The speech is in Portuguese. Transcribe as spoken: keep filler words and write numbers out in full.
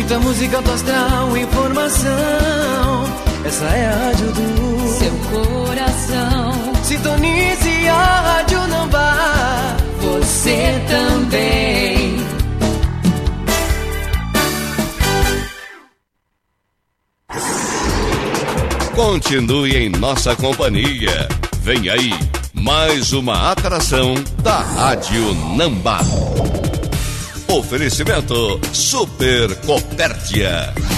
Muita música astral, informação. Essa é a rádio do seu coração. Sintonize a Rádio Nambá. Você também. Continue em nossa companhia. Vem aí mais uma atração da Rádio Nambá. Oferecimento Super Copérdia.